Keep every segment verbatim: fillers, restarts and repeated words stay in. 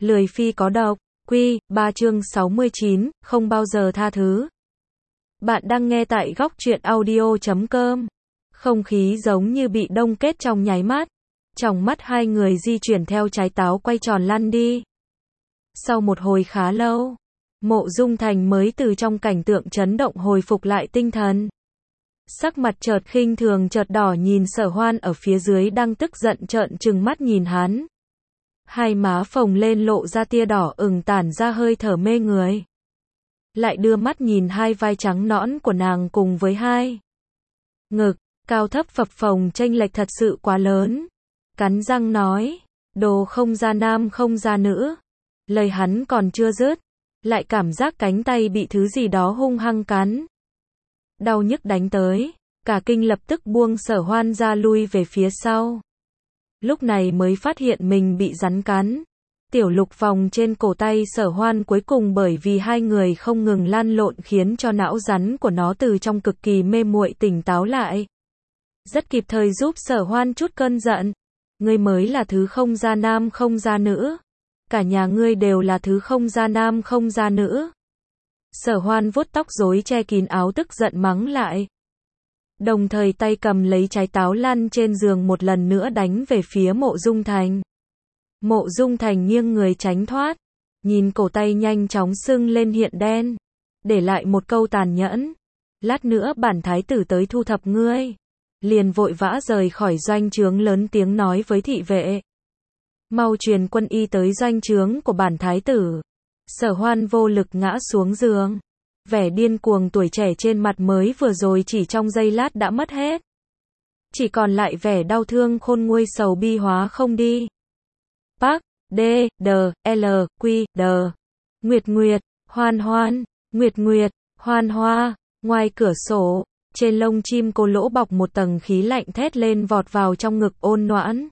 Lười phi có độc, Quy, ba chương sáu mươi chín, không bao giờ tha thứ. Bạn đang nghe tại góc truyện audio chấm com. Không khí giống như bị đông kết trong nháy mắt. Trong mắt hai người di chuyển theo trái táo quay tròn lăn đi. Sau một hồi khá lâu, Mộ Dung Thành mới từ trong cảnh tượng chấn động hồi phục lại tinh thần. Sắc mặt chợt khinh thường chợt đỏ nhìn Sở Hoan ở phía dưới đang tức giận trợn trừng mắt nhìn hắn. Hai má phồng lên lộ ra tia đỏ ửng tản ra hơi thở mê người. Lại đưa mắt nhìn hai vai trắng nõn của nàng cùng với hai ngực, cao thấp phập phồng chênh lệch thật sự quá lớn. Cắn răng nói, đồ không ra nam không ra nữ. Lời hắn còn chưa dứt, lại cảm giác cánh tay bị thứ gì đó hung hăng cắn. Đau nhức đánh tới, cả kinh lập tức buông Sở Hoan ra lui về phía sau. Lúc này mới phát hiện mình bị rắn cắn. Tiểu lục vòng trên cổ tay Sở Hoan cuối cùng bởi vì hai người không ngừng lan lộn khiến cho não rắn của nó từ trong cực kỳ mê muội tỉnh táo lại. Rất kịp thời giúp Sở Hoan chút cơn giận. Ngươi mới là thứ không ra nam không ra nữ. Cả nhà ngươi đều là thứ không ra nam không ra nữ. Sở Hoan vuốt tóc rối che kín áo tức giận mắng lại. Đồng thời tay cầm lấy trái táo lăn trên giường một lần nữa đánh về phía Mộ Dung Thành. Mộ Dung Thành nghiêng người tránh thoát, nhìn cổ tay nhanh chóng sưng lên hiện đen, để lại một câu tàn nhẫn. Lát nữa bản thái tử tới thu thập ngươi. Liền vội vã rời khỏi doanh trướng lớn tiếng nói với thị vệ. Mau truyền quân y tới doanh trướng của bản thái tử. Sở Hoan vô lực ngã xuống giường. Vẻ điên cuồng tuổi trẻ trên mặt mới vừa rồi chỉ trong giây lát đã mất hết. Chỉ còn lại vẻ đau thương khôn nguôi sầu bi hóa không đi. Park, D, D, L, Q, D. Nguyệt Nguyệt, Hoan Hoan, Nguyệt Nguyệt, Hoan Hoa. Ngoài cửa sổ, trên lông chim cô lỗ bọc một tầng khí lạnh thét lên vọt vào trong ngực Ôn Noãn.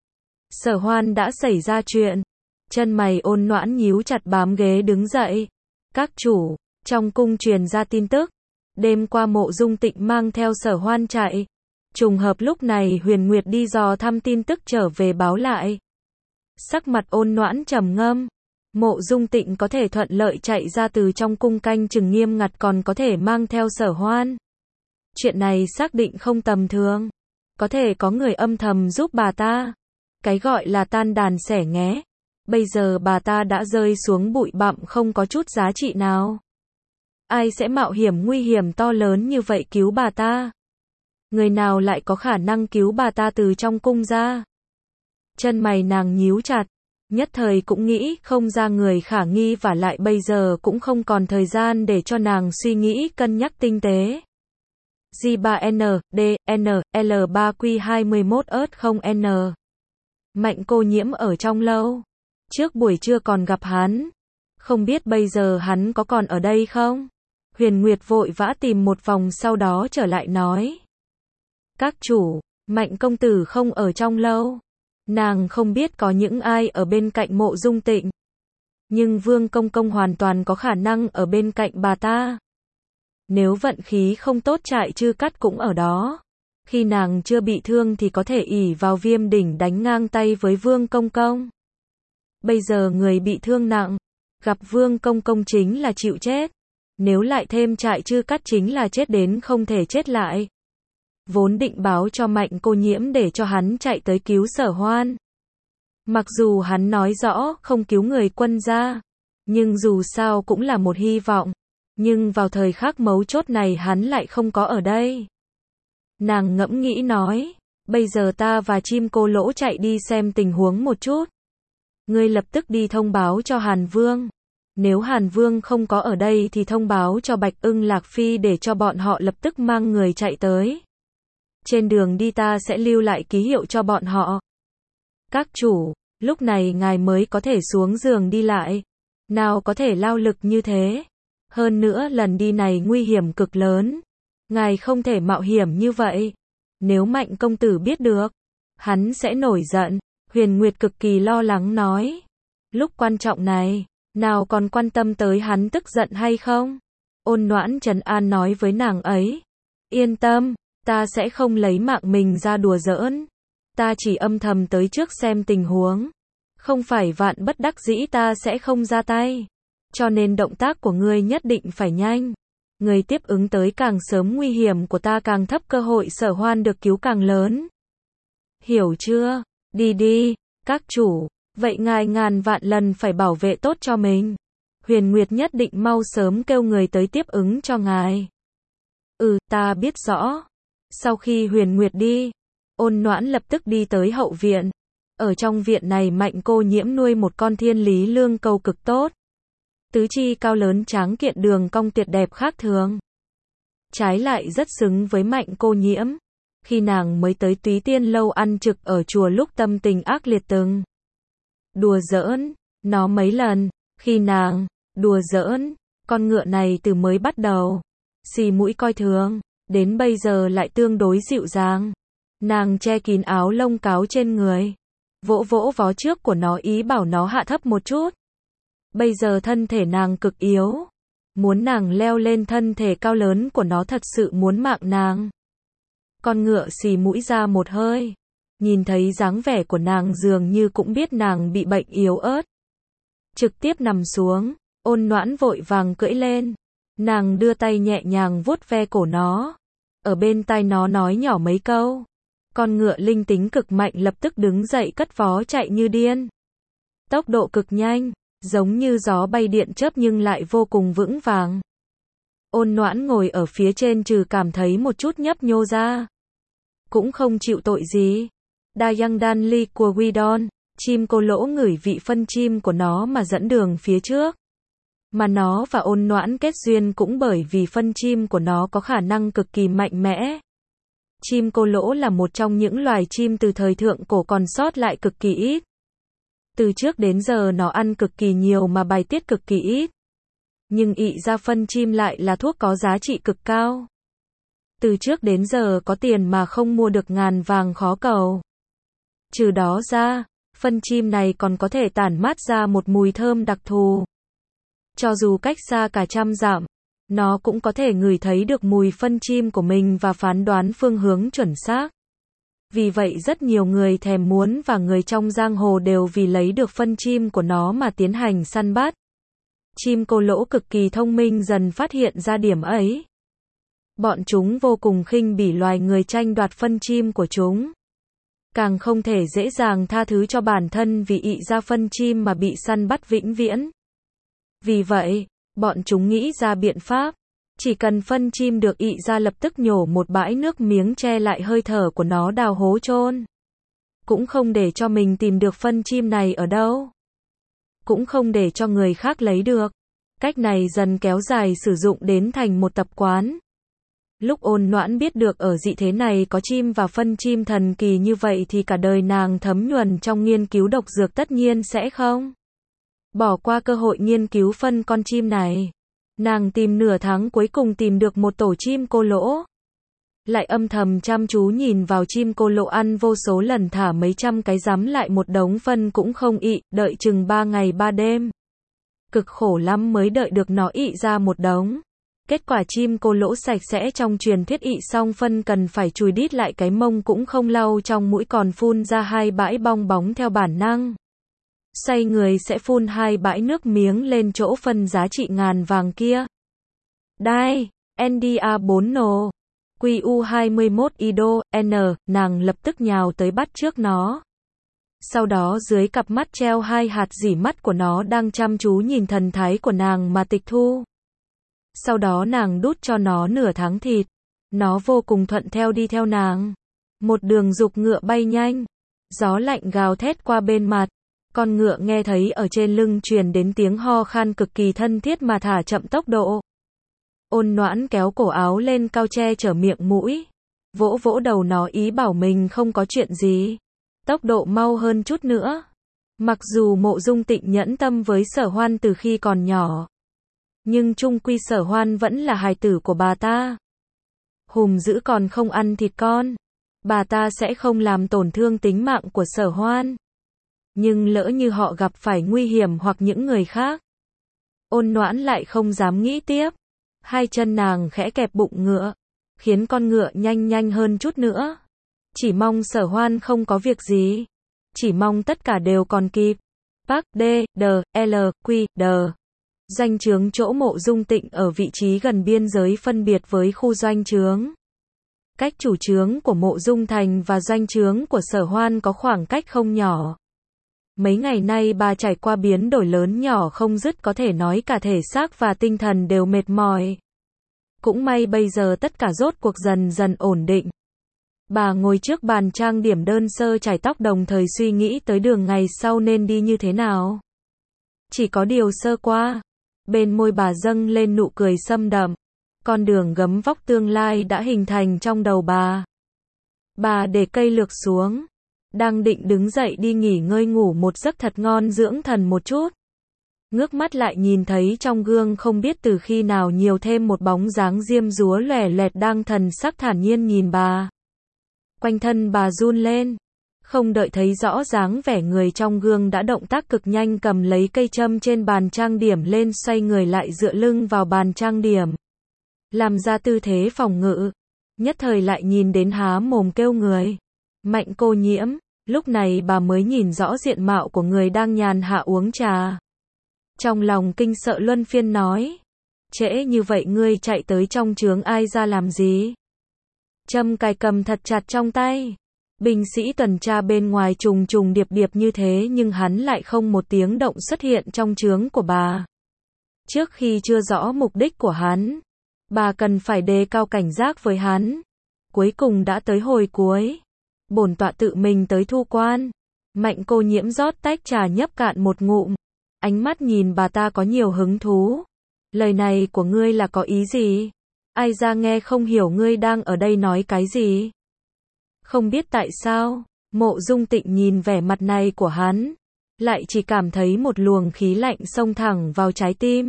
Sở Hoan đã xảy ra chuyện. Chân mày Ôn Noãn nhíu chặt bám ghế đứng dậy. Các chủ. Trong cung truyền ra tin tức, đêm qua Mộ Dung Tịnh mang theo Sở Hoan chạy. Trùng hợp lúc này Huyền Nguyệt đi dò thăm tin tức trở về báo lại. Sắc mặt Ôn Noãn trầm ngâm. Mộ Dung Tịnh có thể thuận lợi chạy ra từ trong cung canh chừng nghiêm ngặt còn có thể mang theo Sở Hoan. Chuyện này xác định không tầm thường. Có thể có người âm thầm giúp bà ta. Cái gọi là tan đàn xẻ nghé. Bây giờ bà ta đã rơi xuống bụi bặm không có chút giá trị nào. Ai sẽ mạo hiểm nguy hiểm to lớn như vậy cứu bà ta? Người nào lại có khả năng cứu bà ta từ trong cung ra? Chân mày nàng nhíu chặt, nhất thời cũng nghĩ không ra người khả nghi và lại bây giờ cũng không còn thời gian để cho nàng suy nghĩ cân nhắc tinh tế. G ba N, D, N, L ba Q hai mươi mốt ớt không N. Mạnh Cô Nhiễm ở trong lâu. Trước buổi trưa còn gặp hắn. Không biết bây giờ hắn có còn ở đây không? Huyền Nguyệt vội vã tìm một vòng sau đó trở lại nói. Các chủ, Mạnh công tử không ở trong lâu. Nàng không biết có những ai ở bên cạnh Mộ Dung Tịnh. Nhưng Vương Công Công hoàn toàn có khả năng ở bên cạnh bà ta. Nếu vận khí không tốt Trại Chư Cắt cũng ở đó. Khi nàng chưa bị thương thì có thể ỷ vào Viêm đỉnh đánh ngang tay với Vương Công Công. Bây giờ người bị thương nặng. Gặp Vương Công Công chính là chịu chết. Nếu lại thêm Trại Chư Cắt chính là chết đến không thể chết lại. Vốn định báo cho Mạnh Cô Nhiễm để cho hắn chạy tới cứu Sở Hoan. Mặc dù hắn nói rõ không cứu người quân gia. Nhưng dù sao cũng là một hy vọng. Nhưng vào thời khắc mấu chốt này hắn lại không có ở đây. Nàng ngẫm nghĩ nói. Bây giờ ta và chim cô lỗ chạy đi xem tình huống một chút. Ngươi lập tức đi thông báo cho Hàn Vương. Nếu Hàn Vương không có ở đây thì thông báo cho Bạch Ưng Lạc Phi để cho bọn họ lập tức mang người chạy tới. Trên đường đi ta sẽ lưu lại ký hiệu cho bọn họ. Các chủ, lúc này ngài mới có thể xuống giường đi lại. Nào có thể lao lực như thế. Hơn nữa lần đi này nguy hiểm cực lớn. Ngài không thể mạo hiểm như vậy. Nếu Mạnh công tử biết được, hắn sẽ nổi giận. Huyền Nguyệt cực kỳ lo lắng nói. Lúc quan trọng này, nào còn quan tâm tới hắn tức giận hay không? Ôn Noãn trấn an nói với nàng ấy. Yên tâm, ta sẽ không lấy mạng mình ra đùa giỡn. Ta chỉ âm thầm tới trước xem tình huống. Không phải vạn bất đắc dĩ ta sẽ không ra tay. Cho nên động tác của ngươi nhất định phải nhanh. Ngươi tiếp ứng tới càng sớm nguy hiểm của ta càng thấp, cơ hội Sở Hoan được cứu càng lớn. Hiểu chưa? Đi đi, các chủ. Vậy ngài ngàn vạn lần phải bảo vệ tốt cho mình. Huyền Nguyệt nhất định mau sớm kêu người tới tiếp ứng cho ngài. Ừ, ta biết rõ. Sau khi Huyền Nguyệt đi, Ôn Noãn lập tức đi tới hậu viện. Ở trong viện này Mạnh Cô Nhiễm nuôi một con thiên lý lương câu cực tốt. Tứ chi cao lớn tráng kiện, đường cong tuyệt đẹp khác thường. Trái lại rất xứng với Mạnh Cô Nhiễm. Khi nàng mới tới Túy Tiên lâu ăn trực ở chùa lúc tâm tình ác liệt từng đùa giỡn nó mấy lần. Khi nàng đùa giỡn con ngựa này từ mới bắt đầu xì mũi coi thường, đến bây giờ lại tương đối dịu dàng. Nàng che kín áo lông cáo trên người, vỗ vỗ vó trước của nó ý bảo nó hạ thấp một chút. Bây giờ thân thể nàng cực yếu, muốn nàng leo lên thân thể cao lớn của nó thật sự muốn mạng nàng. Con ngựa xì mũi ra một hơi, nhìn thấy dáng vẻ của nàng dường như cũng biết nàng bị bệnh yếu ớt. Trực tiếp nằm xuống, Ôn Noãn vội vàng cưỡi lên. Nàng đưa tay nhẹ nhàng vuốt ve cổ nó, ở bên tai nó nói nhỏ mấy câu. Con ngựa linh tính cực mạnh lập tức đứng dậy cất vó chạy như điên. Tốc độ cực nhanh, giống như gió bay điện chớp nhưng lại vô cùng vững vàng. Ôn Noãn ngồi ở phía trên trừ cảm thấy một chút nhấp nhô ra, cũng không chịu tội gì. Dayang Dan Li của Guidon, chim cô lỗ ngửi vị phân chim của nó mà dẫn đường phía trước. Mà nó và Ôn Noãn kết duyên cũng bởi vì phân chim của nó có khả năng cực kỳ mạnh mẽ. Chim cô lỗ là một trong những loài chim từ thời thượng cổ còn sót lại cực kỳ ít. Từ trước đến giờ nó ăn cực kỳ nhiều mà bài tiết cực kỳ ít. Nhưng ị ra phân chim lại là thuốc có giá trị cực cao. Từ trước đến giờ có tiền mà không mua được ngàn vàng khó cầu. Trừ đó ra, phân chim này còn có thể tản mát ra một mùi thơm đặc thù. Cho dù cách xa cả trăm dặm, nó cũng có thể ngửi thấy được mùi phân chim của mình và phán đoán phương hướng chuẩn xác. Vì vậy rất nhiều người thèm muốn và người trong giang hồ đều vì lấy được phân chim của nó mà tiến hành săn bắt. Chim cô lỗ cực kỳ thông minh dần phát hiện ra điểm ấy. Bọn chúng vô cùng khinh bỉ loài người tranh đoạt phân chim của chúng. Càng không thể dễ dàng tha thứ cho bản thân vì ị ra phân chim mà bị săn bắt vĩnh viễn. Vì vậy, bọn chúng nghĩ ra biện pháp. Chỉ cần phân chim được ị ra lập tức nhổ một bãi nước miếng che lại hơi thở của nó, đào hố chôn. Cũng không để cho mình tìm được phân chim này ở đâu. Cũng không để cho người khác lấy được. Cách này dần kéo dài sử dụng đến thành một tập quán. Lúc Ôn Noãn biết được ở dị thế này có chim và phân chim thần kỳ như vậy thì cả đời nàng thấm nhuần trong nghiên cứu độc dược tất nhiên sẽ không bỏ qua cơ hội nghiên cứu phân con chim này. Nàng tìm nửa tháng cuối cùng tìm được một tổ chim cô lỗ. Lại âm thầm chăm chú nhìn vào chim cô lỗ ăn vô số lần thả mấy trăm cái rắm lại một đống phân cũng không ị, đợi chừng ba ngày ba đêm. Cực khổ lắm mới đợi được nó ị ra một đống. Kết quả chim cô lỗ sạch sẽ trong truyền thuyết ị xong phân cần phải chùi đít lại cái mông cũng không lau trong mũi còn phun ra hai bãi bong bóng theo bản năng. Say người sẽ phun hai bãi nước miếng lên chỗ phân giá trị ngàn vàng kia. Đai, en đê a bốn nồ, quy u hai mươi mốt ido, N, nàng lập tức nhào tới bắt trước nó. Sau đó dưới cặp mắt treo hai hạt dỉ mắt của nó đang chăm chú nhìn thần thái của nàng mà tịch thu. Sau đó nàng đút cho nó nửa tháng thịt. Nó vô cùng thuận theo đi theo nàng. Một đường dục ngựa bay nhanh. Gió lạnh gào thét qua bên mặt. Con ngựa nghe thấy ở trên lưng truyền đến tiếng ho khan cực kỳ thân thiết mà thả chậm tốc độ. Ôn Noãn kéo cổ áo lên cao che chở miệng mũi. Vỗ vỗ đầu nó ý bảo mình không có chuyện gì. Tốc độ mau hơn chút nữa. Mặc dù Mộ Dung Tịnh nhẫn tâm với Sở Hoan từ khi còn nhỏ. Nhưng chung quy Sở Hoan vẫn là hài tử của bà ta. Hùm dữ còn không ăn thịt con. Bà ta sẽ không làm tổn thương tính mạng của Sở Hoan. Nhưng lỡ như họ gặp phải nguy hiểm hoặc những người khác. Ôn Noãn lại không dám nghĩ tiếp. Hai chân nàng khẽ kẹp bụng ngựa. Khiến con ngựa nhanh nhanh hơn chút nữa. Chỉ mong Sở Hoan không có việc gì. Chỉ mong tất cả đều còn kịp. Park D, D, L, Q, D. Doanh trướng chỗ Mộ Dung Tịnh ở vị trí gần biên giới phân biệt với khu doanh trướng. Cách chủ trướng của Mộ Dung Thành và doanh trướng của Sở Hoan có khoảng cách không nhỏ. Mấy ngày nay bà trải qua biến đổi lớn nhỏ không dứt, có thể nói cả thể xác và tinh thần đều mệt mỏi. Cũng may bây giờ tất cả rốt cuộc dần dần ổn định. Bà ngồi trước bàn trang điểm đơn sơ chải tóc, đồng thời suy nghĩ tới đường ngày sau nên đi như thế nào. Chỉ có điều sơ qua, bên môi bà dâng lên nụ cười sâm đậm. Con đường gấm vóc tương lai đã hình thành trong đầu bà. Bà để cây lược xuống, đang định đứng dậy đi nghỉ ngơi ngủ một giấc thật ngon dưỡng thần một chút. Ngước mắt lại nhìn thấy trong gương không biết từ khi nào nhiều thêm một bóng dáng diêm dúa lòe loẹt đang thần sắc thản nhiên nhìn bà. Quanh thân bà run lên, không đợi thấy rõ dáng vẻ người trong gương đã động tác cực nhanh cầm lấy cây châm trên bàn trang điểm lên, xoay người lại dựa lưng vào bàn trang điểm, làm ra tư thế phòng ngự. Nhất thời lại nhìn đến há mồm kêu người. Mạnh Cô Nhiễm. Lúc này bà mới nhìn rõ diện mạo của người đang nhàn hạ uống trà. Trong lòng kinh sợ luân phiên nói. Trễ như vậy ngươi chạy tới trong trướng ai ra làm gì? Châm cài cầm thật chặt trong tay. Binh sĩ tuần tra bên ngoài trùng trùng điệp điệp như thế nhưng hắn lại không một tiếng động xuất hiện trong trướng của bà. Trước khi chưa rõ mục đích của hắn, bà cần phải đề cao cảnh giác với hắn. Cuối cùng đã tới hồi cuối. Bổn tọa tự mình tới thu quan. Mạnh Cô Nhiễm rót tách trà nhấp cạn một ngụm. Ánh mắt nhìn bà ta có nhiều hứng thú. Lời này của ngươi là có ý gì? Ai ra nghe không hiểu ngươi đang ở đây nói cái gì? Không biết tại sao, Mộ Dung Tịnh nhìn vẻ mặt này của hắn, lại chỉ cảm thấy một luồng khí lạnh xông thẳng vào trái tim.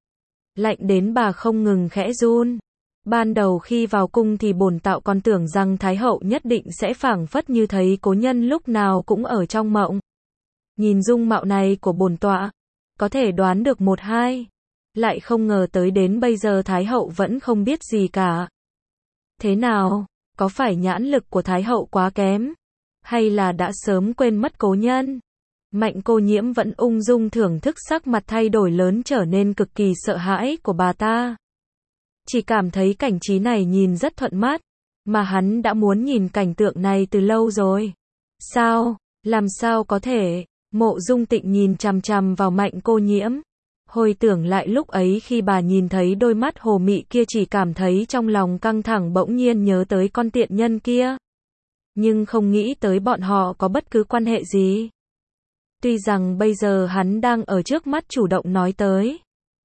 Lạnh đến bà không ngừng khẽ run. Ban đầu khi vào cung thì bổn tạo còn tưởng rằng Thái hậu nhất định sẽ phảng phất như thấy cố nhân lúc nào cũng ở trong mộng. Nhìn dung mạo này của bổn tọa, có thể đoán được một hai. Lại không ngờ tới đến bây giờ Thái hậu vẫn không biết gì cả. Thế nào, có phải nhãn lực của Thái hậu quá kém? Hay là đã sớm quên mất cố nhân? Mạnh Cô Nhiễm vẫn ung dung thưởng thức sắc mặt thay đổi lớn trở nên cực kỳ sợ hãi của bà ta. Chỉ cảm thấy cảnh trí này nhìn rất thuận mắt, mà hắn đã muốn nhìn cảnh tượng này từ lâu rồi. Sao? Làm sao có thể? Mộ Dung Tịnh nhìn chằm chằm vào Mạnh Cô Nhiễm. Hồi tưởng lại lúc ấy khi bà nhìn thấy đôi mắt hồ mị kia chỉ cảm thấy trong lòng căng thẳng, bỗng nhiên nhớ tới con tiện nhân kia. Nhưng không nghĩ tới bọn họ có bất cứ quan hệ gì. Tuy rằng bây giờ hắn đang ở trước mắt chủ động nói tới.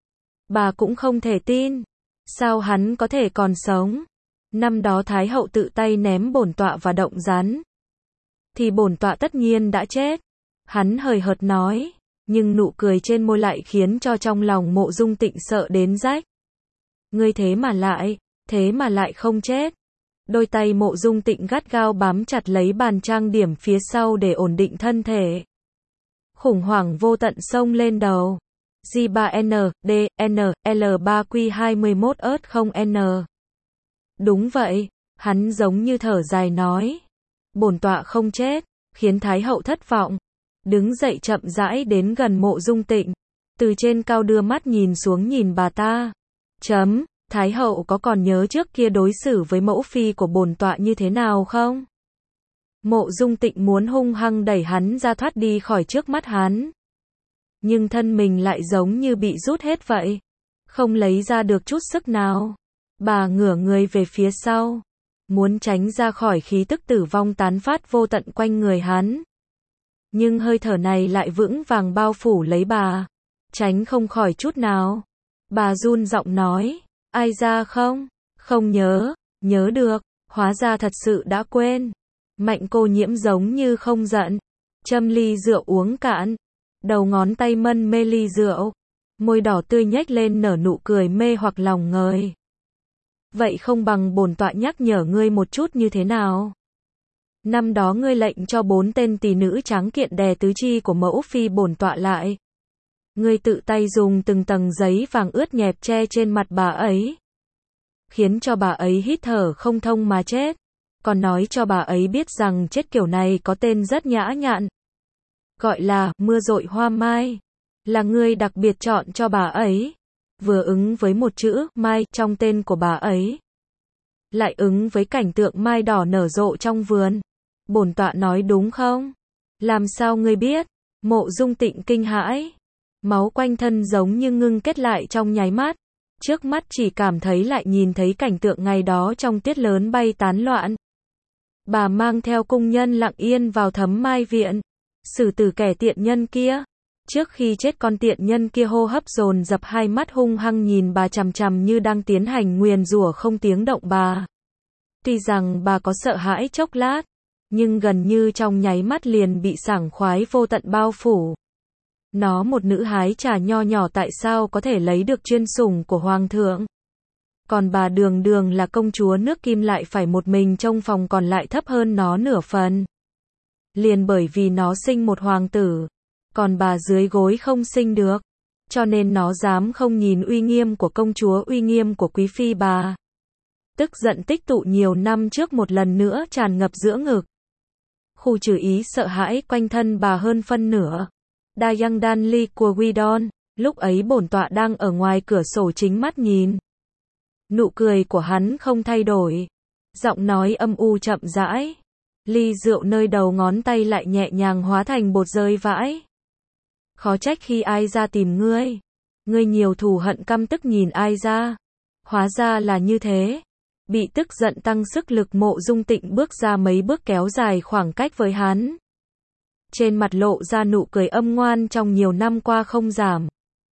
Bà cũng không thể tin. Sao hắn có thể còn sống? Năm đó Thái hậu tự tay ném bổn tọa và động rắn, thì bổn tọa tất nhiên đã chết. Hắn hời hợt nói, nhưng nụ cười trên môi lại khiến cho trong lòng Mộ Dung Tịnh sợ đến rách. Ngươi thế mà lại, thế mà lại không chết. Đôi tay Mộ Dung Tịnh gắt gao bám chặt lấy bàn trang điểm phía sau để ổn định thân thể. Khủng hoảng vô tận xông lên đầu. G ba N, D, N, L ba Q hai mươi mốt ớt không N. Đúng vậy, hắn giống như thở dài nói. Bổn tọa không chết, khiến Thái hậu thất vọng. Đứng dậy chậm rãi đến gần Mộ Dung Tịnh. Từ trên cao đưa mắt nhìn xuống nhìn bà ta. Chấm, Thái hậu có còn nhớ trước kia đối xử với mẫu phi của bổn tọa như thế nào không? Mộ Dung Tịnh muốn hung hăng đẩy hắn ra thoát đi khỏi trước mắt hắn. Nhưng thân mình lại giống như bị rút hết vậy. Không lấy ra được chút sức nào. Bà ngửa người về phía sau. Muốn tránh ra khỏi khí tức tử vong tán phát vô tận quanh người hắn. Nhưng hơi thở này lại vững vàng bao phủ lấy bà. Tránh không khỏi chút nào. Bà run giọng nói. Ai ra không? Không nhớ. Nhớ được. Hóa ra thật sự đã quên. Mạnh Cô Nhiễm giống như không giận. Châm ly rượu uống cạn. Đầu ngón tay mân mê ly rượu. Môi đỏ tươi nhếch lên nở nụ cười mê hoặc lòng ngời. Vậy không bằng bổn tọa nhắc nhở ngươi một chút như thế nào? Năm đó ngươi lệnh cho bốn tên tỷ nữ tráng kiện đè tứ chi của mẫu phi bổn tọa lại. Ngươi tự tay dùng từng tầng giấy vàng ướt nhẹp che trên mặt bà ấy. Khiến cho bà ấy hít thở không thông mà chết. Còn nói cho bà ấy biết rằng chết kiểu này có tên rất nhã nhặn. gọi là mưa dội hoa mai, là ngươi đặc biệt chọn cho bà ấy, vừa ứng với một chữ mai trong tên của bà ấy, lại ứng với cảnh tượng mai đỏ nở rộ trong vườn. Bổn tọa nói đúng không? Làm sao ngươi biết? Mộ Dung Tịnh kinh hãi, máu quanh thân giống như ngưng kết lại trong nháy mắt, trước mắt chỉ cảm thấy lại nhìn thấy cảnh tượng ngày đó trong tuyết lớn bay tán loạn. Bà mang theo cung nhân lặng yên vào Thấm Mai viện, xử tử kẻ tiện nhân kia. Trước khi chết con tiện nhân kia hô hấp dồn dập, hai mắt hung hăng nhìn bà chằm chằm như đang tiến hành nguyền rủa không tiếng động bà. Tuy rằng bà có sợ hãi chốc lát, nhưng gần như trong nháy mắt liền bị sảng khoái vô tận bao phủ. Nó một nữ hái trà nho nhỏ tại sao có thể lấy được chuyên sủng của hoàng thượng? Còn bà đường đường là công chúa nước Kim lại phải một mình trong phòng còn lại thấp hơn nó nửa phần. Liền bởi vì nó sinh một hoàng tử, còn bà dưới gối không sinh được, cho nên nó dám không nhìn uy nghiêm của công chúa, uy nghiêm của quý phi bà. Tức giận tích tụ nhiều năm trước một lần nữa tràn ngập giữa ngực. Khu trừ ý sợ hãi quanh thân bà hơn phân nửa. Dayang Danli của Widon, lúc ấy bổn tọa đang ở ngoài cửa sổ chính mắt nhìn. Nụ cười của hắn không thay đổi, giọng nói âm u chậm rãi. Ly rượu nơi đầu ngón tay lại nhẹ nhàng hóa thành bột rơi vãi. Khó trách khi ai ra tìm ngươi, ngươi nhiều thù hận căm tức nhìn ai ra. Hóa ra là như thế. Bị tức giận tăng sức lực, Mộ Dung Tịnh bước ra mấy bước kéo dài khoảng cách với hắn. Trên mặt lộ ra nụ cười âm ngoan trong nhiều năm qua không giảm.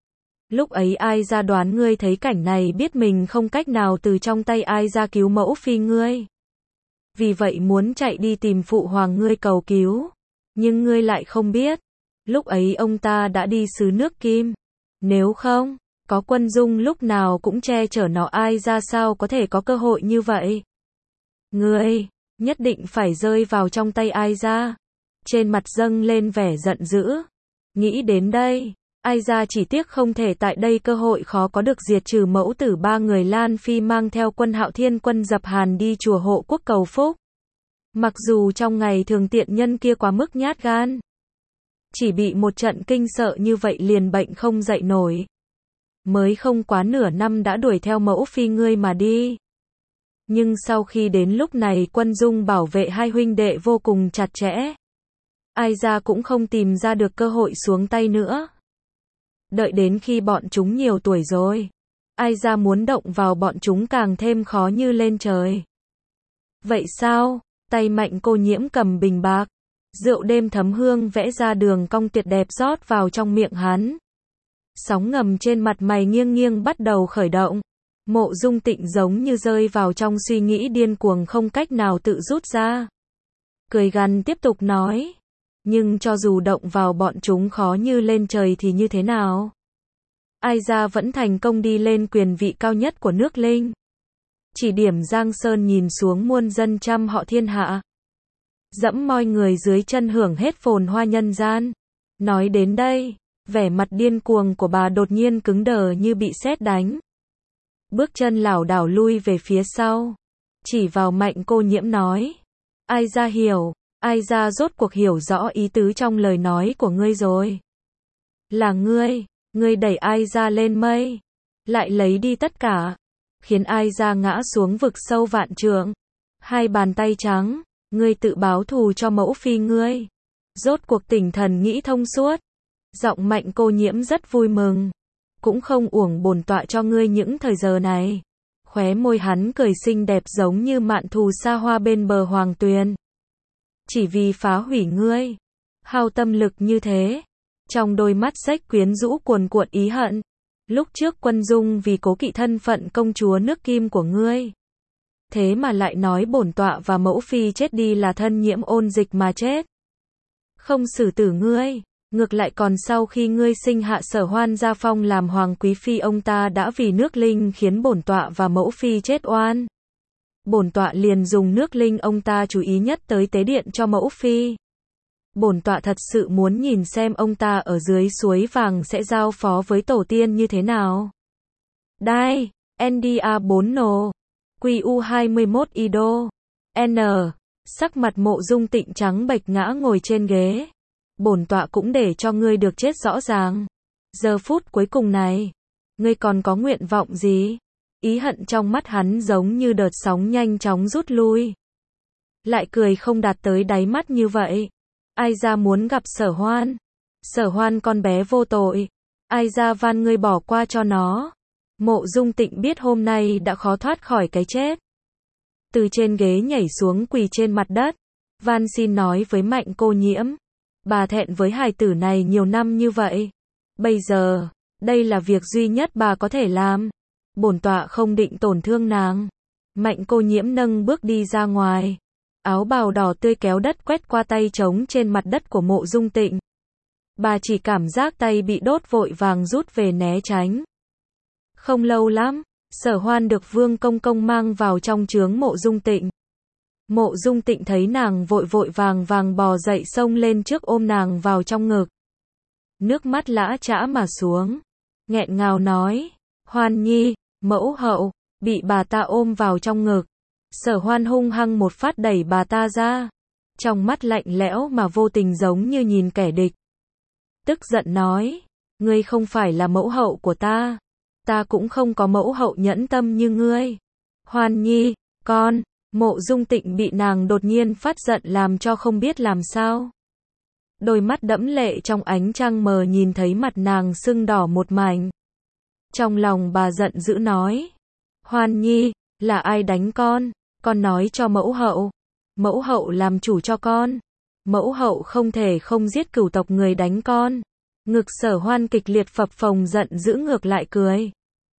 Lúc ấy ai ra đoán ngươi thấy cảnh này biết mình không cách nào từ trong tay ai ra cứu mẫu phi ngươi. Vì vậy muốn chạy đi tìm phụ hoàng ngươi cầu cứu. Nhưng ngươi lại không biết. Lúc ấy ông ta đã đi xứ nước Kim. Nếu không, có Quân Dung lúc nào cũng che chở nó, ai ra sao có thể có cơ hội như vậy. Ngươi, nhất định phải rơi vào trong tay ai ra. Trên mặt dâng lên vẻ giận dữ. Nghĩ đến đây, ai ra chỉ tiếc không thể tại đây cơ hội khó có được diệt trừ mẫu tử ba người. Lan Phi mang theo quân Hạo Thiên quân dập Hàn đi chùa hộ quốc cầu phúc. Mặc dù trong ngày thường tiện nhân kia quá mức nhát gan, chỉ bị một trận kinh sợ như vậy liền bệnh không dậy nổi. Mới không quá nửa năm đã đuổi theo mẫu phi ngươi mà đi. Nhưng sau khi đến lúc này Quân Dung bảo vệ hai huynh đệ vô cùng chặt chẽ. Ai ra cũng không tìm ra được cơ hội xuống tay nữa. Đợi đến khi bọn chúng nhiều tuổi rồi, ai ra muốn động vào bọn chúng càng thêm khó như lên trời. Vậy sao? Tay Mạnh Cô Nhiễm cầm bình bạc, rượu đêm thấm hương vẽ ra đường cong tuyệt đẹp rót vào trong miệng hắn. Sóng ngầm trên mặt mày nghiêng nghiêng bắt đầu khởi động. Mộ Dung Tịnh giống như rơi vào trong suy nghĩ điên cuồng không cách nào tự rút ra. Cười gằn tiếp tục nói. Nhưng cho dù động vào bọn chúng khó như lên trời thì như thế nào? Ai ra vẫn thành công đi lên quyền vị cao nhất của nước Linh. Chỉ điểm Giang Sơn nhìn xuống muôn dân trăm họ thiên hạ. Dẫm moi người dưới chân hưởng hết phồn hoa nhân gian. Nói đến đây, vẻ mặt điên cuồng của bà đột nhiên cứng đờ như bị sét đánh. Bước chân lảo đảo lui về phía sau. Chỉ vào Mạnh Cô Nhiễm nói. Ai ra hiểu, ai ra rốt cuộc hiểu rõ ý tứ trong lời nói của ngươi rồi. Là ngươi, ngươi đẩy ai ra lên mây. Lại lấy đi tất cả. Khiến ai ra ngã xuống vực sâu vạn trượng. Hai bàn tay trắng, ngươi tự báo thù cho mẫu phi ngươi. Rốt cuộc tỉnh thần nghĩ thông suốt. Giọng Mạnh Cô Nhiễm rất vui mừng. Cũng không uổng bổn tọa cho ngươi những thời giờ này. Khóe môi hắn cười xinh đẹp giống như mạn thù xa hoa bên bờ hoàng tuyền. Chỉ vì phá hủy ngươi. Hao tâm lực như thế. Trong đôi mắt rách quyến rũ cuồn cuộn ý hận. Lúc trước Quân Dung vì cố kỵ thân phận công chúa nước Kim của ngươi. Thế mà lại nói bổn tọa và mẫu phi chết đi là thân nhiễm ôn dịch mà chết. Không xử tử ngươi. Ngược lại còn sau khi ngươi sinh hạ Sở Hoan gia phong làm hoàng quý phi, ông ta đã vì nước Linh khiến bổn tọa và mẫu phi chết oan. Bổn tọa liền dùng nước Linh ông ta chú ý nhất tới tế điện cho mẫu phi. Bổn tọa thật sự muốn nhìn xem ông ta ở dưới suối vàng sẽ giao phó với tổ tiên như thế nào. Đai, en đê a bốn nồ, quy u hai mươi mốt Ido, N, sắc mặt Mộ Dung Tịnh trắng bệch ngã ngồi trên ghế. bổn tọa cũng để cho ngươi được chết rõ ràng. Giờ phút cuối cùng này, ngươi còn có nguyện vọng gì? Ý hận trong mắt hắn giống như đợt sóng nhanh chóng rút lui. Lại cười không đạt tới đáy mắt như vậy. Ai ra muốn gặp Sở Hoan? Sở Hoan con bé vô tội. Ai ra van ngươi bỏ qua cho nó. Mộ Dung Tịnh biết hôm nay đã khó thoát khỏi cái chết. Từ trên ghế nhảy xuống quỳ trên mặt đất. Van xin nói với Mạnh cô nhiễm. Bà thẹn với hài tử này nhiều năm như vậy. Bây giờ, đây là việc duy nhất bà có thể làm. Bổn tọa không định tổn thương nàng. Mạnh cô nhiễm nâng bước đi ra ngoài. Áo bào đỏ tươi kéo đất quét qua tay trống trên mặt đất của Mộ Dung Tịnh. Bà chỉ cảm giác tay bị đốt vội vàng rút về né tránh. Không lâu lắm, Sở Hoan được Vương Công Công mang vào trong trướng Mộ Dung Tịnh. Mộ Dung Tịnh thấy nàng vội vội vàng vàng bò dậy xông lên trước ôm nàng vào trong ngực. Nước mắt lã chã mà xuống. Nghẹn ngào nói, Hoan Nhi, mẫu hậu, bị bà ta ôm vào trong ngực. Sở Hoan hung hăng một phát đẩy bà ta ra. Trong mắt lạnh lẽo mà vô tình giống như nhìn kẻ địch. Tức giận nói, ngươi không phải là mẫu hậu của ta. Ta cũng không có mẫu hậu nhẫn tâm như ngươi. Hoan Nhi, con. Mộ Dung Tịnh bị nàng đột nhiên phát giận làm cho không biết làm sao. Đôi mắt đẫm lệ trong ánh trăng mờ nhìn thấy mặt nàng sưng đỏ một mảnh. Trong lòng bà giận dữ nói, Hoan Nhi, là ai đánh con? Con nói cho mẫu hậu. Mẫu hậu làm chủ cho con. Mẫu hậu không thể không giết cửu tộc người đánh con. Ngực Sở Hoan kịch liệt phập phồng giận dữ ngược lại cười.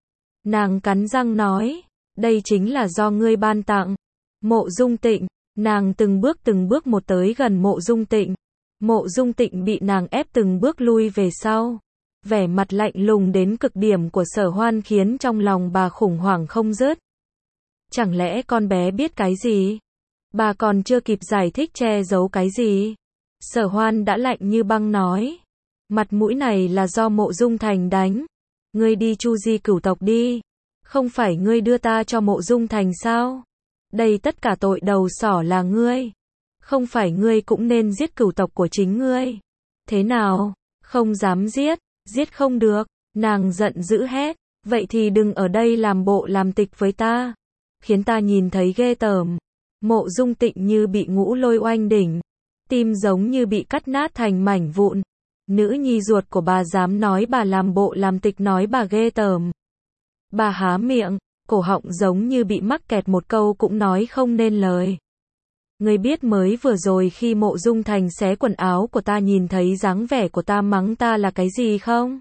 Nàng cắn răng nói, đây chính là do ngươi ban tặng. Mộ Dung Tịnh, nàng từng bước từng bước một tới gần Mộ Dung Tịnh. Mộ Dung Tịnh bị nàng ép từng bước lui về sau. Vẻ mặt lạnh lùng đến cực điểm của Sở Hoan khiến trong lòng bà khủng hoảng không dứt. Chẳng lẽ con bé biết cái gì? Bà còn chưa kịp giải thích che giấu cái gì. Sở Hoan đã lạnh như băng nói. Mặt mũi này là do Mộ Dung Thành đánh. Ngươi đi chu di cửu tộc đi. Không phải ngươi đưa ta cho Mộ Dung Thành sao? Đây tất cả tội đầu sỏ là ngươi. Không phải ngươi cũng nên giết cửu tộc của chính ngươi. Thế nào? Không dám giết. Giết không được. Nàng giận dữ hét. Vậy thì đừng ở đây làm bộ làm tịch với ta. Khiến ta nhìn thấy ghê tởm. Mộ Dung Tịnh như bị ngũ lôi oanh đỉnh. Tim giống như bị cắt nát thành mảnh vụn. Nữ nhi ruột của bà dám nói bà làm bộ làm tịch nói bà ghê tởm. Bà há miệng, cổ họng giống như bị mắc kẹt một câu cũng nói không nên lời. Ngươi biết mới vừa rồi khi Mộ Dung Thành xé quần áo của ta nhìn thấy dáng vẻ của ta mắng ta là cái gì không?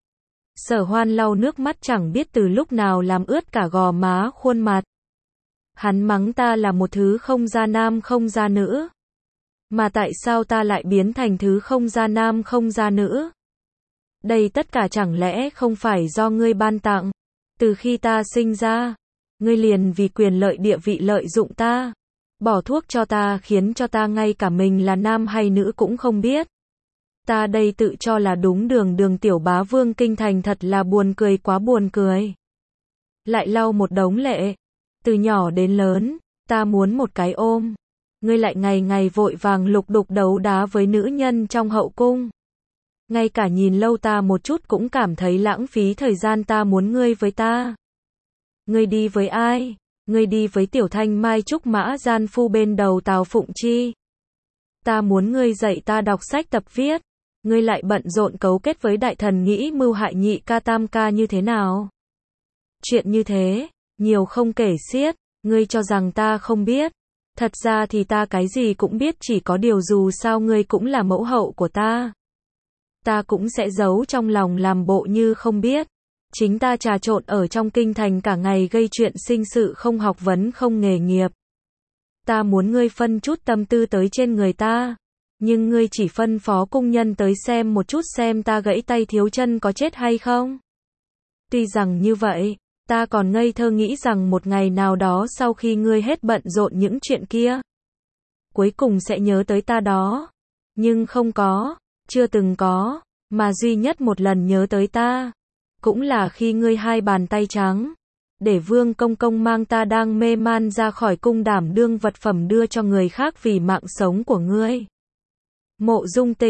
Sở Hoan lau nước mắt chẳng biết từ lúc nào làm ướt cả gò má khuôn mặt. Hắn mắng ta là một thứ không ra nam không ra nữ. Mà tại sao ta lại biến thành thứ không ra nam không ra nữ? Đây tất cả chẳng lẽ không phải do ngươi ban tặng? Từ khi ta sinh ra, ngươi liền vì quyền lợi địa vị lợi dụng ta. Bỏ thuốc cho ta khiến cho ta ngay cả mình là nam hay nữ cũng không biết. Ta đây tự cho là đúng đường đường tiểu bá vương kinh thành thật là buồn cười quá buồn cười. Lại lau một đống lệ. Từ nhỏ đến lớn, ta muốn một cái ôm. Ngươi lại ngày ngày vội vàng lục đục đấu đá với nữ nhân trong hậu cung. Ngay cả nhìn lâu ta một chút cũng cảm thấy lãng phí thời gian ta muốn ngươi với ta. Ngươi đi với ai? Ngươi đi với tiểu thanh mai trúc mã gian phu bên đầu Tào Phụng Chi. Ta muốn ngươi dạy ta đọc sách tập viết. Ngươi lại bận rộn cấu kết với đại thần nghĩ mưu hại nhị ca tam ca như thế nào? Chuyện như thế, nhiều không kể xiết, ngươi cho rằng ta không biết. Thật ra thì ta cái gì cũng biết, chỉ có điều dù sao ngươi cũng là mẫu hậu của ta. Ta cũng sẽ giấu trong lòng làm bộ như không biết. Chính ta trà trộn ở trong kinh thành cả ngày gây chuyện sinh sự không học vấn không nghề nghiệp. Ta muốn ngươi phân chút tâm tư tới trên người ta. Nhưng ngươi chỉ phân phó cung nhân tới xem một chút xem ta gãy tay thiếu chân có chết hay không. Tuy rằng như vậy, ta còn ngây thơ nghĩ rằng một ngày nào đó sau khi ngươi hết bận rộn những chuyện kia, cuối cùng sẽ nhớ tới ta đó. Nhưng không có, chưa từng có, mà duy nhất một lần nhớ tới ta, cũng là khi ngươi hai bàn tay trắng, để Vương Công Công mang ta đang mê man ra khỏi cung đảm đương vật phẩm đưa cho người khác vì mạng sống của ngươi. Mộ Dung Tịnh,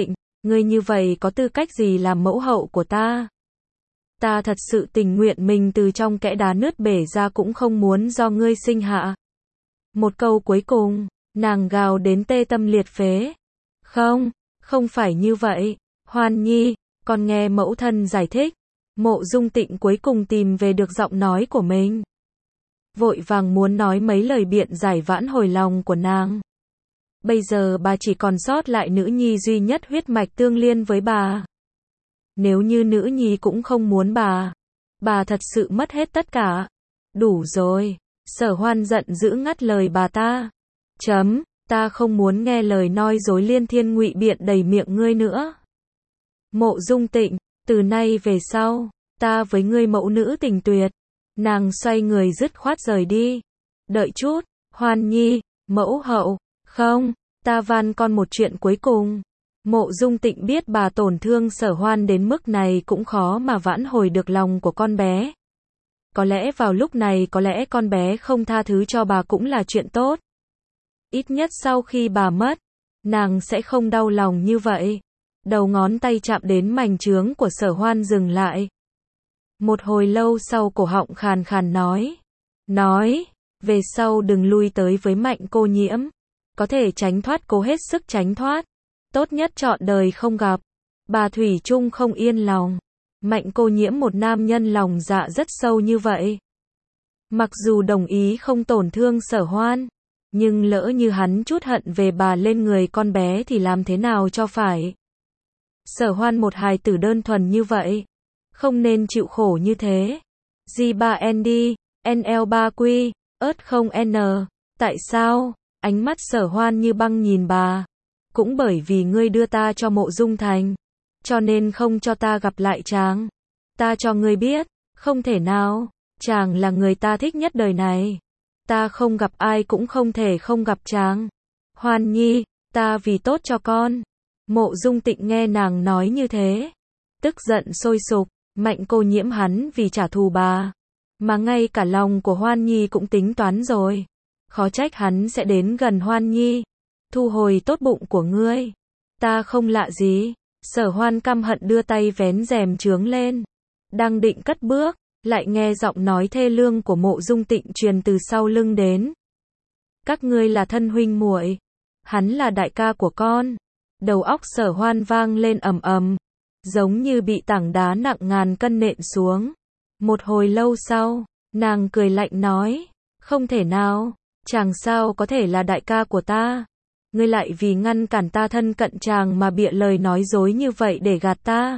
Ngươi như vậy có tư cách gì làm mẫu hậu của ta? Ta thật sự tình nguyện mình từ trong kẽ đá nứt bể ra cũng không muốn do ngươi sinh hạ. Một câu cuối cùng, nàng gào đến tê tâm liệt phế. Không, không phải như vậy. Hoan Nhi, con nghe mẫu thân giải thích. Mộ Dung Tịnh cuối cùng tìm về được giọng nói của mình. Vội vàng muốn nói mấy lời biện giải vãn hồi lòng của nàng. Bây giờ bà chỉ còn sót lại nữ nhi duy nhất huyết mạch tương liên với bà. Nếu như nữ nhi cũng không muốn bà, bà thật sự mất hết tất cả. Đủ rồi. Sở Hoan giận dữ ngắt lời bà ta. Chấm, ta không muốn nghe lời nói dối liên thiên ngụy biện đầy miệng ngươi nữa. Mộ Dung Tịnh, từ nay về sau, ta với ngươi mẫu nữ tình tuyệt. Nàng xoay người dứt khoát rời đi. Đợi chút, Hoan Nhi, mẫu hậu, không, ta van con một chuyện cuối cùng. Mộ Dung Tịnh biết bà tổn thương Sở Hoan đến mức này cũng khó mà vãn hồi được lòng của con bé. Có lẽ vào lúc này có lẽ con bé không tha thứ cho bà cũng là chuyện tốt. Ít nhất sau khi bà mất, nàng sẽ không đau lòng như vậy. Đầu ngón tay chạm đến mảnh trướng của Sở Hoan dừng lại. Một hồi lâu sau cổ họng khàn khàn nói. Nói, về sau đừng lui tới với Mạnh cô nhiễm. Có thể tránh thoát cố hết sức tránh thoát. Tốt nhất trọn đời không gặp. Bà thủy chung không yên lòng. Mạnh cô nhiễm một nam nhân lòng dạ rất sâu như vậy. Mặc dù đồng ý không tổn thương Sở Hoan, nhưng lỡ như hắn chút hận về bà lên người con bé thì làm thế nào cho phải. Sở Hoan một hài tử đơn thuần như vậy, không nên chịu khổ như thế. G ba N D, N L ba Q, ớt không N. Tại sao? Ánh mắt Sở Hoan như băng nhìn bà. Cũng bởi vì ngươi đưa ta cho Mộ Dung Thành, cho nên không cho ta gặp lại chàng. Ta cho ngươi biết, không thể nào, chàng là người ta thích nhất đời này. Ta không gặp ai cũng không thể không gặp chàng. Hoan Nhi, ta vì tốt cho con. Mộ Dung Tịnh nghe nàng nói như thế, tức giận sôi sục. Mạnh cô nhiễm hắn vì trả thù bà, mà ngay cả lòng của Hoan Nhi cũng tính toán rồi. Khó trách hắn sẽ đến gần Hoan Nhi. Thu hồi tốt bụng của ngươi. Ta không lạ gì. Sở Hoan căm hận đưa tay vén rèm trướng lên. Đang định cất bước, lại nghe giọng nói thê lương của Mộ Dung Tịnh truyền từ sau lưng đến. Các ngươi là thân huynh muội. Hắn là đại ca của con. Đầu óc Sở Hoan vang lên ầm ầm, giống như bị tảng đá nặng ngàn cân nện xuống. Một hồi lâu sau, nàng cười lạnh nói, không thể nào, chàng sao có thể là đại ca của ta? Ngươi lại vì ngăn cản ta thân cận chàng mà bịa lời nói dối như vậy để gạt ta.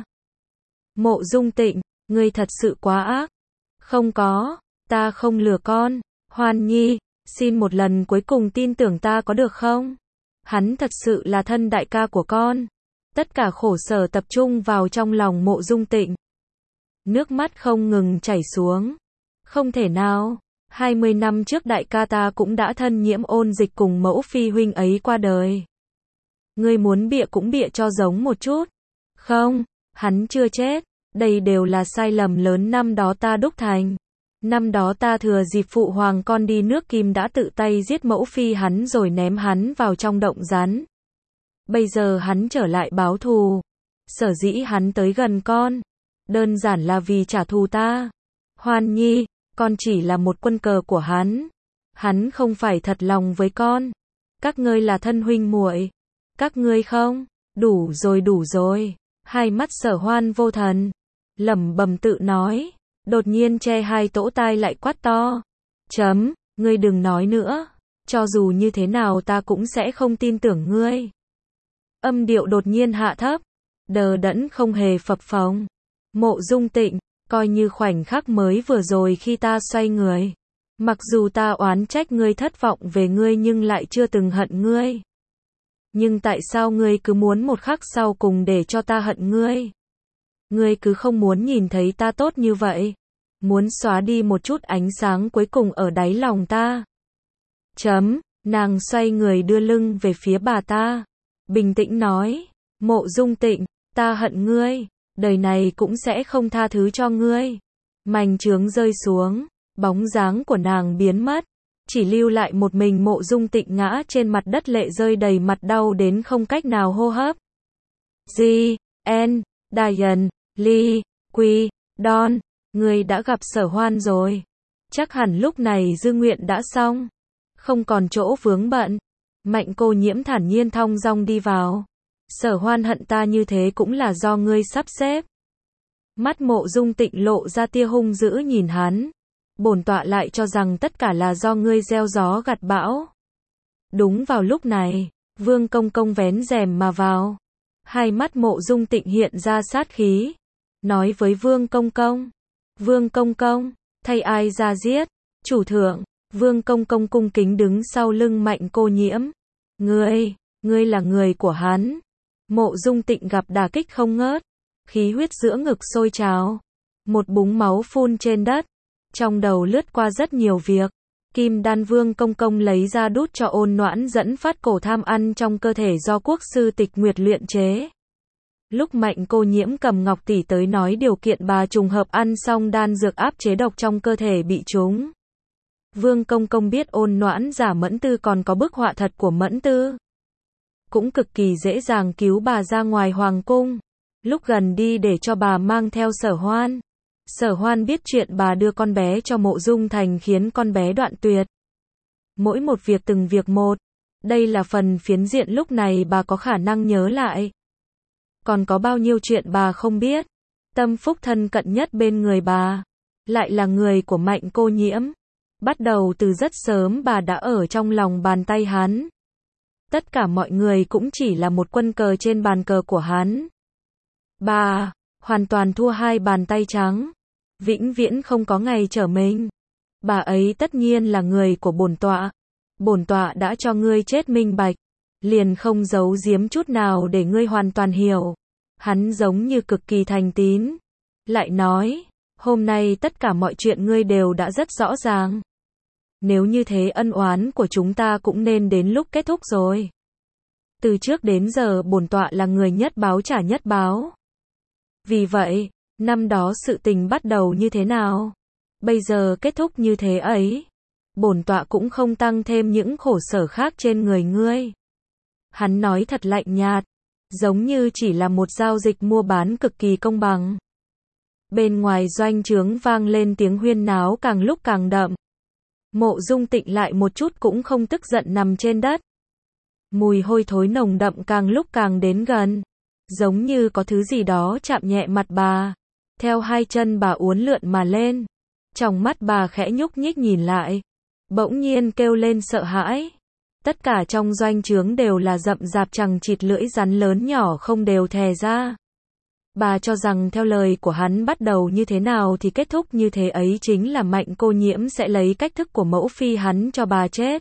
Mộ Dung Tịnh, ngươi thật sự quá ác. Không có, ta không lừa con. Hoan Nhi, xin một lần cuối cùng tin tưởng ta có được không? Hắn thật sự là thân đại ca của con. Tất cả khổ sở tập trung vào trong lòng Mộ Dung Tịnh. Nước mắt không ngừng chảy xuống. Không thể nào, hai mươi năm trước đại ca ta cũng đã thân nhiễm ôn dịch cùng mẫu phi huynh ấy qua đời. Ngươi muốn bịa cũng bịa cho giống một chút. Không, hắn chưa chết. Đây đều là sai lầm lớn năm đó ta đúc thành. Năm đó ta thừa dịp phụ hoàng con đi nước Kim đã tự tay giết mẫu phi hắn rồi ném hắn vào trong động rắn. Bây giờ hắn trở lại báo thù. Sở dĩ hắn tới gần con, đơn giản là vì trả thù ta. Hoan Nhi, con chỉ là một quân cờ của hắn. Hắn không phải thật lòng với con. Các ngươi là thân huynh muội. Các ngươi không? Đủ rồi đủ rồi. Hai mắt Sở Hoan vô thần, lẩm bẩm tự nói. Đột nhiên che hai lỗ tai lại quát to. Chấm, ngươi đừng nói nữa. Cho dù như thế nào ta cũng sẽ không tin tưởng ngươi. Âm điệu đột nhiên hạ thấp, đờ đẫn không hề phập phồng. Mộ Dung Tịnh, coi như khoảnh khắc mới vừa rồi khi ta xoay người. Mặc dù ta oán trách ngươi thất vọng về ngươi nhưng lại chưa từng hận ngươi. Nhưng tại sao ngươi cứ muốn một khắc sau cùng để cho ta hận ngươi? Ngươi cứ không muốn nhìn thấy ta tốt như vậy. Muốn xóa đi một chút ánh sáng cuối cùng ở đáy lòng ta. Chấm, nàng xoay người đưa lưng về phía bà ta. Bình tĩnh nói, Mộ Dung Tịnh, ta hận ngươi, đời này cũng sẽ không tha thứ cho ngươi. Mảnh trướng rơi xuống, bóng dáng của nàng biến mất. Chỉ lưu lại một mình Mộ Dung Tịnh ngã trên mặt đất lệ rơi đầy mặt đau đến không cách nào hô hấp. G, N, Diane, Lee, Quy, Don, ngươi đã gặp Sở Hoan rồi. Chắc hẳn lúc này dư nguyện đã xong. Không còn chỗ vướng bận. Mạnh Cô Nhiễm thản nhiên thong dong đi vào. Sở Hoan hận ta như thế cũng là do ngươi sắp xếp. Mắt Mộ Dung Tịnh lộ ra tia hung dữ nhìn hắn. Bổn tọa lại cho rằng tất cả là do ngươi gieo gió gặt bão. Đúng vào lúc này, Vương Công Công vén rèm mà vào. Hai mắt Mộ Dung Tịnh hiện ra sát khí. Nói với Vương Công Công. Vương Công Công, thay ai ra giết? Chủ thượng. Vương Công Công cung kính đứng sau lưng Mạnh Cô Nhiễm. Ngươi, ngươi là người của hắn. Mộ Dung Tịnh gặp đả kích không ngớt. Khí huyết giữa ngực sôi trào. Một búng máu phun trên đất. Trong đầu lướt qua rất nhiều việc. Kim đan Vương Công Công lấy ra đút cho Ôn Noãn dẫn phát cổ tham ăn trong cơ thể do quốc sư Tịch Nguyệt luyện chế. Lúc Mạnh Cô Nhiễm cầm ngọc tỷ tới nói điều kiện bà trùng hợp ăn xong đan dược áp chế độc trong cơ thể bị trúng. Vương Công Công biết Ôn Noãn giả Mẫn Tư còn có bức họa thật của Mẫn Tư. Cũng cực kỳ dễ dàng cứu bà ra ngoài hoàng cung. Lúc gần đi để cho bà mang theo Sở Hoan. Sở Hoan biết chuyện bà đưa con bé cho Mộ Dung Thành khiến con bé đoạn tuyệt. Mỗi một việc từng việc một. Đây là phần phiến diện lúc này bà có khả năng nhớ lại. Còn có bao nhiêu chuyện bà không biết. Tâm phúc thân cận nhất bên người bà. Lại là người của Mạnh Cô Nhiễm. Bắt đầu từ rất sớm bà đã ở trong lòng bàn tay hắn. Tất cả mọi người cũng chỉ là một quân cờ trên bàn cờ của hắn. Bà, hoàn toàn thua hai bàn tay trắng. Vĩnh viễn không có ngày trở mình. Bà ấy tất nhiên là người của bổn tọa. Bổn tọa đã cho ngươi chết minh bạch. Liền không giấu giếm chút nào để ngươi hoàn toàn hiểu. Hắn giống như cực kỳ thành tín. Lại nói, hôm nay tất cả mọi chuyện ngươi đều đã rất rõ ràng. Nếu như thế ân oán của chúng ta cũng nên đến lúc kết thúc rồi. Từ trước đến giờ bổn tọa là người nhất báo trả nhất báo. Vì vậy, năm đó sự tình bắt đầu như thế nào? Bây giờ kết thúc như thế ấy. Bổn tọa cũng không tăng thêm những khổ sở khác trên người ngươi. Hắn nói thật lạnh nhạt. Giống như chỉ là một giao dịch mua bán cực kỳ công bằng. Bên ngoài doanh trướng vang lên tiếng huyên náo càng lúc càng đậm. Mộ Dung Tịnh lại một chút cũng không tức giận nằm trên đất. Mùi hôi thối nồng đậm càng lúc càng đến gần. Giống như có thứ gì đó chạm nhẹ mặt bà. Theo hai chân bà uốn lượn mà lên. Trong mắt bà khẽ nhúc nhích nhìn lại. Bỗng nhiên kêu lên sợ hãi. Tất cả trong doanh trướng đều là rậm rạp chằng chịt lưỡi rắn lớn nhỏ không đều thè ra. Bà cho rằng theo lời của hắn bắt đầu như thế nào thì kết thúc như thế ấy chính là Mạnh Cô Nhiễm sẽ lấy cách thức của mẫu phi hắn cho bà chết.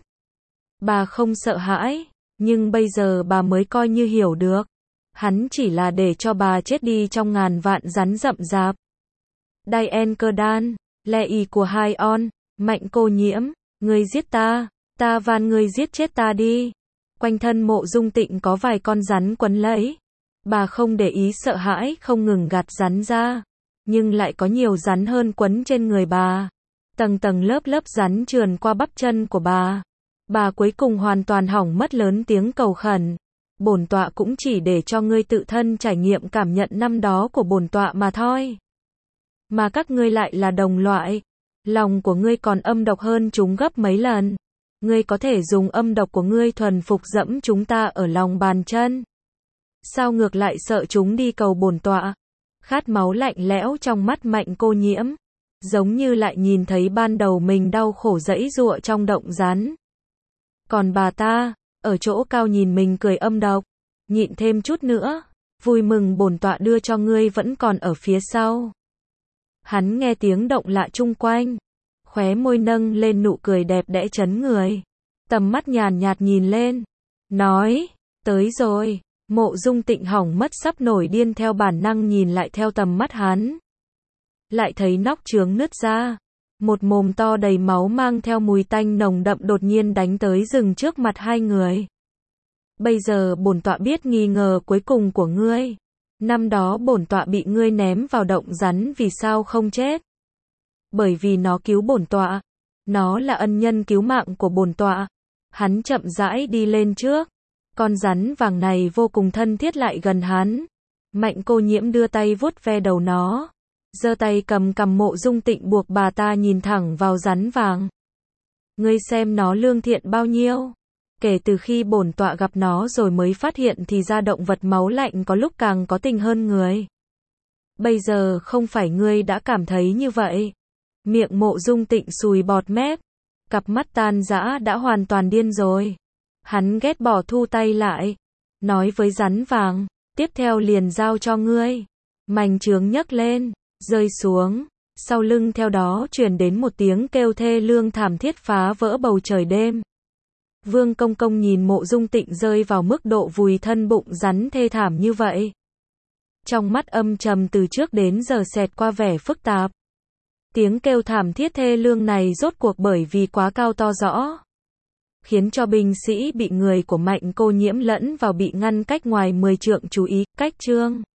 Bà không sợ hãi, nhưng bây giờ bà mới coi như hiểu được. Hắn chỉ là để cho bà chết đi trong ngàn vạn rắn rậm rạp. Diane Cơ Đan, lệ ý của hai on, Mạnh Cô Nhiễm, ngươi giết ta, ta van ngươi giết chết ta đi. Quanh thân Mộ Dung Tịnh có vài con rắn quấn lấy. Bà không để ý sợ hãi không ngừng gạt rắn ra. Nhưng lại có nhiều rắn hơn quấn trên người bà. Tầng tầng lớp lớp rắn trườn qua bắp chân của bà. Bà cuối cùng hoàn toàn hỏng mất lớn tiếng cầu khẩn. Bổn tọa cũng chỉ để cho ngươi tự thân trải nghiệm cảm nhận năm đó của bổn tọa mà thôi. Mà các ngươi lại là đồng loại. Lòng của ngươi còn âm độc hơn chúng gấp mấy lần. Ngươi có thể dùng âm độc của ngươi thuần phục dẫm chúng ta ở lòng bàn chân. Sao ngược lại sợ chúng đi cầu bổn tọa? Khát máu lạnh lẽo trong mắt Mạnh Cô Nhiễm. Giống như lại nhìn thấy ban đầu mình đau khổ giãy giụa trong động rắn. Còn bà ta, ở chỗ cao nhìn mình cười âm độc. Nhịn thêm chút nữa. Vui mừng bổn tọa đưa cho ngươi vẫn còn ở phía sau. Hắn nghe tiếng động lạ chung quanh. Khóe môi nâng lên nụ cười đẹp đẽ chấn người. Tầm mắt nhàn nhạt nhìn lên. Nói, tới rồi. Mộ Dung Tịnh hỏng mất sắp nổi điên theo bản năng nhìn lại theo tầm mắt hắn. Lại thấy nóc trướng nứt ra. Một mồm to đầy máu mang theo mùi tanh nồng đậm đột nhiên đánh tới dừng trước mặt hai người. Bây giờ bổn tọa biết nghi ngờ cuối cùng của ngươi. Năm đó bổn tọa bị ngươi ném vào động rắn vì sao không chết? Bởi vì nó cứu bổn tọa. Nó là ân nhân cứu mạng của bổn tọa. Hắn chậm rãi đi lên trước. Con rắn vàng này vô cùng thân thiết lại gần hắn. Mạnh Cô Nhiễm đưa tay vuốt ve đầu nó, giơ tay cầm cằm Mộ Dung Tịnh buộc bà ta nhìn thẳng vào rắn vàng. Ngươi xem nó lương thiện bao nhiêu. Kể từ khi bổn tọa gặp nó rồi mới phát hiện thì ra động vật máu lạnh có lúc càng có tình hơn người. Bây giờ không phải ngươi đã cảm thấy như vậy. Miệng Mộ Dung Tịnh sùi bọt mép, cặp mắt tan rã đã hoàn toàn điên rồi. Hắn ghét bỏ thu tay lại, nói với rắn vàng, tiếp theo liền giao cho ngươi. Mảnh trướng nhấc lên, rơi xuống, sau lưng theo đó truyền đến một tiếng kêu thê lương thảm thiết phá vỡ bầu trời đêm. Vương Công Công nhìn Mộ Dung Tịnh rơi vào mức độ vùi thân bụng rắn thê thảm như vậy. Trong mắt âm trầm từ trước đến giờ xẹt qua vẻ phức tạp. Tiếng kêu thảm thiết thê lương này rốt cuộc bởi vì quá cao to rõ, khiến cho binh sĩ bị người của Mạnh Cô Nhiễm lẫn vào bị ngăn cách ngoài mười trượng chú ý, cách chương.